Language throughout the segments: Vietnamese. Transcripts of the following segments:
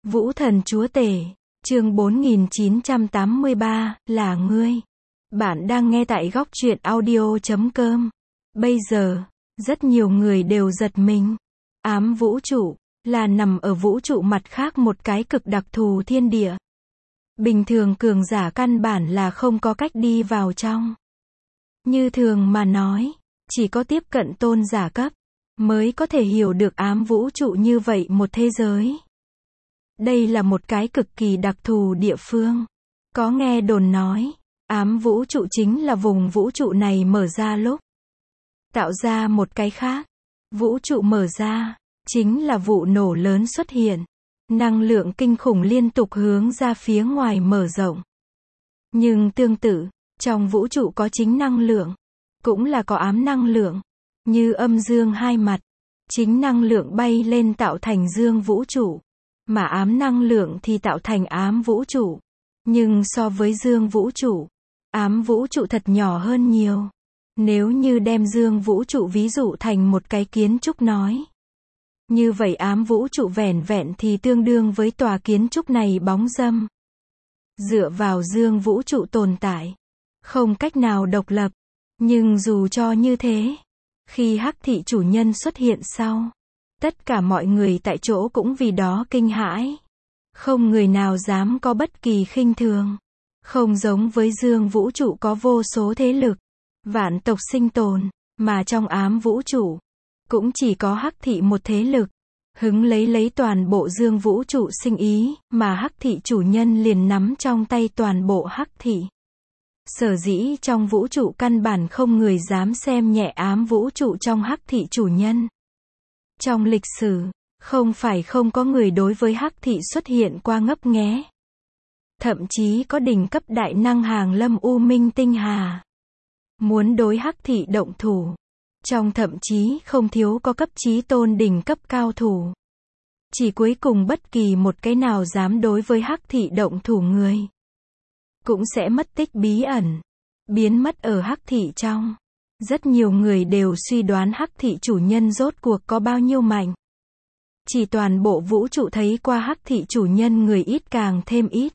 Vũ thần chúa tể, chương 4983, là ngươi. Bạn đang nghe tại góc truyện audio.com. Bây giờ, rất nhiều người đều giật mình. Ám vũ trụ, là nằm ở vũ trụ mặt khác một cái cực đặc thù thiên địa. Bình thường cường giả căn bản là không có cách đi vào trong. Như thường mà nói, chỉ có tiếp cận tôn giả cấp, mới có thể hiểu được ám vũ trụ như vậy một thế giới. Đây là một cái cực kỳ đặc thù địa phương. Có nghe đồn nói, ám vũ trụ chính là vùng vũ trụ này mở ra lúc tạo ra một cái khác. Vũ trụ mở ra, chính là vụ nổ lớn xuất hiện. Năng lượng kinh khủng liên tục hướng ra phía ngoài mở rộng. Nhưng tương tự, trong vũ trụ có chính năng lượng, cũng là có ám năng lượng, như âm dương hai mặt. Chính năng lượng bay lên tạo thành dương vũ trụ, mà ám năng lượng thì tạo thành ám vũ trụ. Nhưng so với dương vũ trụ, ám vũ trụ thật nhỏ hơn nhiều. Nếu như đem dương vũ trụ ví dụ thành một cái kiến trúc nói, như vậy ám vũ trụ vẻn vẹn thì tương đương với tòa kiến trúc này bóng râm. Dựa vào dương vũ trụ tồn tại, không cách nào độc lập. Nhưng dù cho như thế, khi Hắc thị chủ nhân xuất hiện sau, tất cả mọi người tại chỗ cũng vì đó kinh hãi. Không người nào dám có bất kỳ khinh thường. Không giống với dương vũ trụ có vô số thế lực, vạn tộc sinh tồn, mà trong ám vũ trụ, cũng chỉ có Hắc thị một thế lực, hứng lấy toàn bộ dương vũ trụ sinh ý, mà Hắc thị chủ nhân liền nắm trong tay toàn bộ Hắc thị. Sở dĩ trong vũ trụ căn bản không người dám xem nhẹ ám vũ trụ trong Hắc thị chủ nhân. Trong lịch sử, không phải không có người đối với Hắc thị xuất hiện qua ngấp nghé. Thậm chí có đỉnh cấp đại năng hàng lâm U Minh Tinh Hà, muốn đối Hắc thị động thủ. Trong thậm chí không thiếu có cấp chí tôn đỉnh cấp cao thủ. Chỉ cuối cùng bất kỳ một cái nào dám đối với Hắc thị động thủ người, cũng sẽ mất tích bí ẩn, biến mất ở Hắc thị trong. Rất nhiều người đều suy đoán Hắc thị chủ nhân rốt cuộc có bao nhiêu mạnh. Chỉ toàn bộ vũ trụ thấy qua Hắc thị chủ nhân người ít càng thêm ít.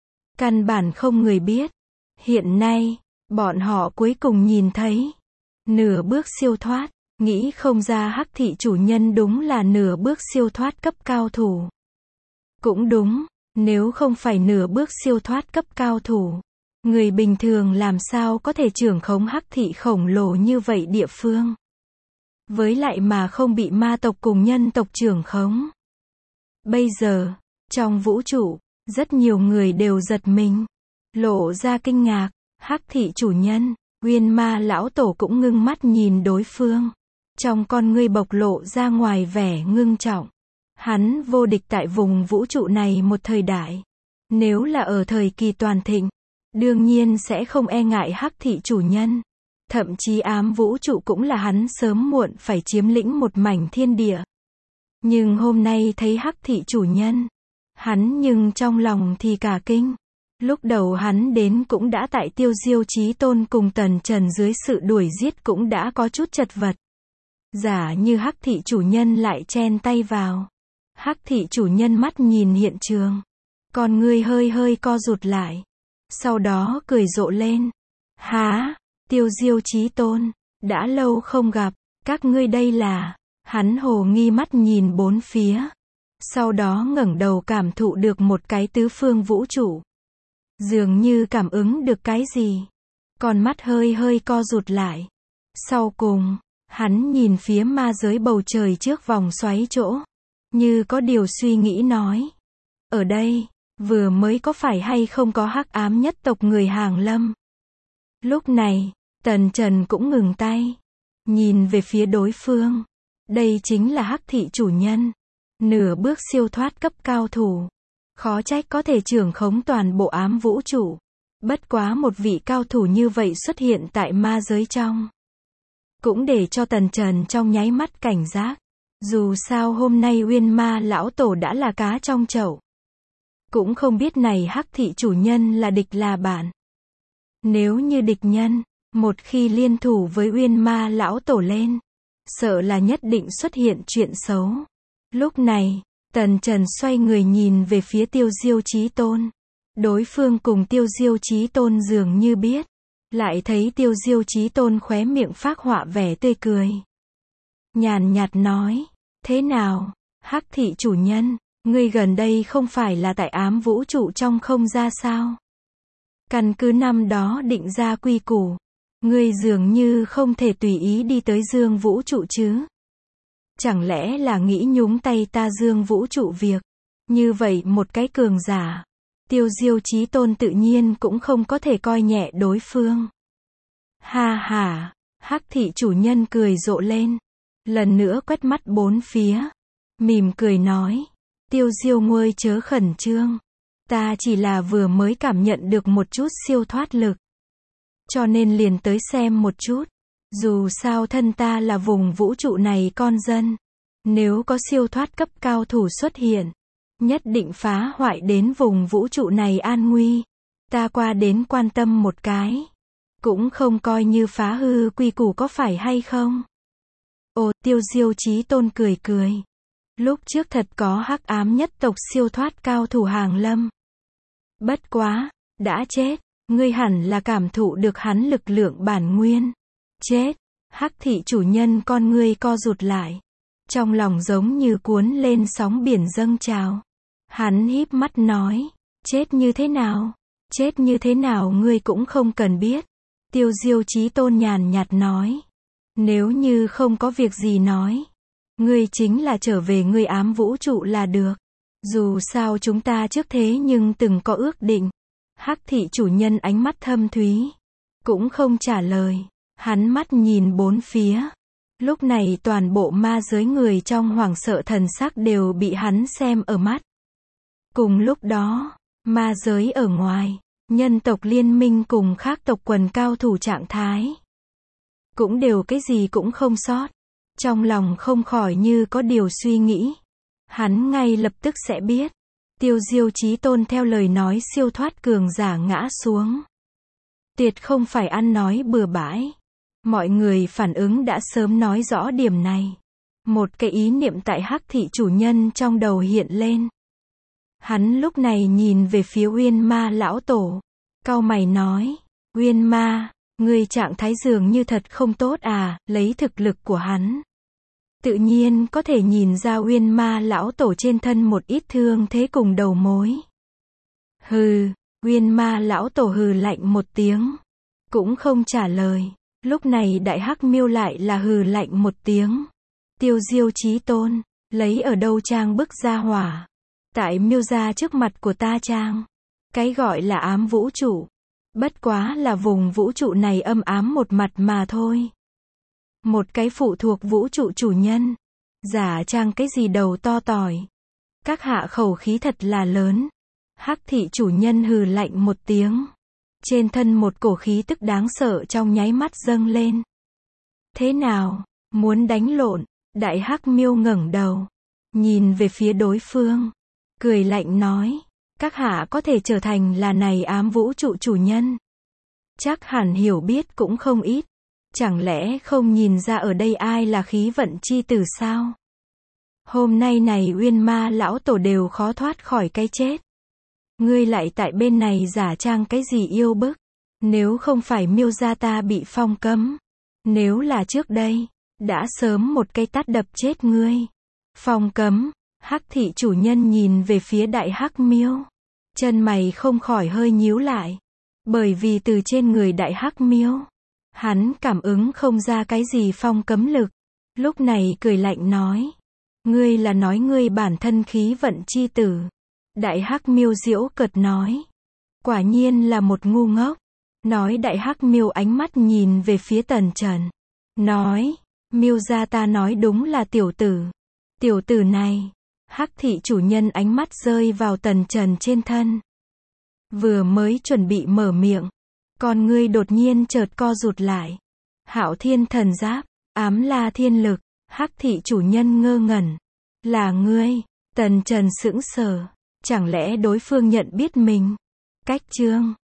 Căn bản không người biết. Hiện nay, bọn họ cuối cùng nhìn thấy nửa bước siêu thoát. Nghĩ không ra Hắc thị chủ nhân đúng là nửa bước siêu thoát cấp cao thủ. Cũng đúng, nếu không phải nửa bước siêu thoát cấp cao thủ, người bình thường làm sao có thể trưởng khống Hắc thị khổng lồ như vậy địa phương. Với lại mà không bị ma tộc cùng nhân tộc trưởng khống. Bây giờ, trong vũ trụ, rất nhiều người đều giật mình, lộ ra kinh ngạc. Hắc thị chủ nhân, Uyên Ma lão tổ cũng ngưng mắt nhìn đối phương. Trong con ngươi bộc lộ ra ngoài vẻ ngưng trọng. Hắn vô địch tại vùng vũ trụ này một thời đại. Nếu là ở thời kỳ toàn thịnh, đương nhiên sẽ không e ngại Hắc thị chủ nhân. Thậm chí ám vũ trụ cũng là hắn sớm muộn phải chiếm lĩnh một mảnh thiên địa. Nhưng hôm nay thấy Hắc thị chủ nhân, hắn nhưng trong lòng thì cả kinh. Lúc đầu hắn đến cũng đã tại Tiêu Diêu Chí Tôn cùng Tần Trần dưới sự đuổi giết cũng đã có chút chật vật. Giả như Hắc thị chủ nhân lại chen tay vào. Hắc thị chủ nhân mắt nhìn hiện trường, con ngươi hơi co rụt lại. Sau đó cười rộ lên. Há, Tiêu Diêu Chí Tôn, đã lâu không gặp, các ngươi đây là... Hắn hồ nghi mắt nhìn bốn phía. Sau đó ngẩng đầu cảm thụ được một cái tứ phương vũ trụ. Dường như cảm ứng được cái gì. Con mắt hơi co rụt lại. Sau cùng, hắn nhìn phía ma giới bầu trời trước vòng xoáy chỗ. Như có điều suy nghĩ nói. Ở đây, vừa mới có phải hay không có hắc ám nhất tộc người hàng lâm. Lúc này, Tần Trần cũng ngừng tay. Nhìn về phía đối phương. Đây chính là Hắc thị chủ nhân. Nửa bước siêu thoát cấp cao thủ. Khó trách có thể trưởng khống toàn bộ ám vũ trụ. Bất quá một vị cao thủ như vậy xuất hiện tại ma giới trong. Cũng để cho Tần Trần trong nháy mắt cảnh giác. Dù sao hôm nay Uyên Ma lão tổ đã là cá trong chậu. Cũng không biết này Hắc thị chủ nhân là địch là bạn. Nếu như địch nhân, một khi liên thủ với Uyên Ma lão tổ lên, sợ là nhất định xuất hiện chuyện xấu. Lúc này, Tần Trần xoay người nhìn về phía Tiêu Diêu Chí Tôn. Đối phương cùng Tiêu Diêu Chí Tôn dường như biết. Lại thấy Tiêu Diêu Chí Tôn khóe miệng phác họa vẻ tươi cười. Nhàn nhạt nói, thế nào, Hắc thị chủ nhân, ngươi gần đây không phải là tại ám vũ trụ trong không ra sao? Căn cứ năm đó định ra quy củ, ngươi dường như không thể tùy ý đi tới dương vũ trụ chứ? Chẳng lẽ là nghĩ nhúng tay ta dương vũ trụ việc? Như vậy một cái cường giả, Tiêu Diêu Chí Tôn tự nhiên cũng không có thể coi nhẹ đối phương. Ha ha, Hắc thị chủ nhân cười rộ lên, lần nữa quét mắt bốn phía, mỉm cười nói, Tiêu Diêu nguôi chớ khẩn trương, ta chỉ là vừa mới cảm nhận được một chút siêu thoát lực, cho nên liền tới xem một chút, dù sao thân ta là vùng vũ trụ này con dân, nếu có siêu thoát cấp cao thủ xuất hiện, nhất định phá hoại đến vùng vũ trụ này an nguy, ta qua đến quan tâm một cái, cũng không coi như phá hư quy củ có phải hay không? Ồ, Tiêu Diêu Chí Tôn cười cười. Lúc trước thật có hắc ám nhất tộc siêu thoát cao thủ hàng lâm. Bất quá, đã chết, ngươi hẳn là cảm thụ được hắn lực lượng bản nguyên. Chết, Hắc thị chủ nhân con ngươi co rụt lại. Trong lòng giống như cuốn lên sóng biển dâng trào. Hắn híp mắt nói, chết như thế nào? Chết như thế nào ngươi cũng không cần biết. Tiêu Diêu Chí Tôn nhàn nhạt nói. Nếu như không có việc gì nói, ngươi chính là trở về ngươi ám vũ trụ là được. Dù sao chúng ta trước thế nhưng từng có ước định. Hắc thị chủ nhân ánh mắt thâm thúy, cũng không trả lời. Hắn mắt nhìn bốn phía. Lúc này toàn bộ ma giới người trong hoảng sợ thần sắc đều bị hắn xem ở mắt. Cùng lúc đó, ma giới ở ngoài, nhân tộc liên minh cùng khác tộc quần cao thủ trạng thái. Cũng đều cái gì cũng không sót. Trong lòng không khỏi như có điều suy nghĩ. Hắn ngay lập tức sẽ biết. Tiêu Diêu Chí Tôn theo lời nói siêu thoát cường giả ngã xuống. Tuyệt không phải ăn nói bừa bãi. Mọi người phản ứng đã sớm nói rõ điểm này. Một cái ý niệm tại Hắc thị chủ nhân trong đầu hiện lên. Hắn lúc này nhìn về phía Uyên Ma lão tổ. Cau mày nói, Uyên Ma, ngươi trạng thái dường như thật không tốt à, lấy thực lực của hắn. Tự nhiên có thể nhìn ra Uyên Ma lão tổ trên thân một ít thương thế cùng đầu mối. Hừ, Uyên Ma lão tổ hừ lạnh một tiếng. Cũng không trả lời. Lúc này Đại Hắc Miêu lại là hừ lạnh một tiếng. Tiêu Diêu Chí Tôn, lấy ở đâu trang bức ra hỏa. Tại miêu ra trước mặt của ta trang. Cái gọi là ám vũ trụ. Bất quá là vùng vũ trụ này âm ám một mặt mà thôi. Một cái phụ thuộc vũ trụ chủ nhân. Giả trang cái gì đầu to tỏi. Các hạ khẩu khí thật là lớn. Hắc thị chủ nhân hừ lạnh một tiếng. Trên thân một cổ khí tức đáng sợ trong nháy mắt dâng lên. Thế nào? Muốn đánh lộn? Đại Hắc Miêu ngẩng đầu. Nhìn về phía đối phương. Cười lạnh nói. Các hạ có thể trở thành là này ám vũ trụ chủ nhân. Chắc hẳn hiểu biết cũng không ít. Chẳng lẽ không nhìn ra ở đây ai là khí vận chi tử sao? Hôm nay này Uyên Ma lão tổ đều khó thoát khỏi cái chết. Ngươi lại tại bên này giả trang cái gì yêu bức? Nếu không phải miêu gia ta bị phong cấm. Nếu là trước đây, đã sớm một cây tát đập chết ngươi. Phong cấm, Hắc thị chủ nhân nhìn về phía Đại Hắc Miêu. Chân mày không khỏi hơi nhíu lại. Bởi vì từ trên người Đại Hắc Miêu, hắn cảm ứng không ra cái gì phong cấm lực. Lúc này cười lạnh nói. Ngươi là nói ngươi bản thân khí vận chi tử. Đại Hắc Miêu giễu cợt nói. Quả nhiên là một ngu ngốc. Nói Đại Hắc Miêu ánh mắt nhìn về phía Tần Trần. Nói, Miêu gia ta nói đúng là tiểu tử. Tiểu tử này. Hắc thị chủ nhân ánh mắt rơi vào Tần Trần trên thân. Vừa mới chuẩn bị mở miệng. Con ngươi đột nhiên chợt co rụt lại. Hạo Thiên thần giáp, ám la thiên lực. Hắc thị chủ nhân ngơ ngẩn. Là ngươi? Tần Trần sững sờ. Chẳng lẽ đối phương nhận biết mình? Cách chương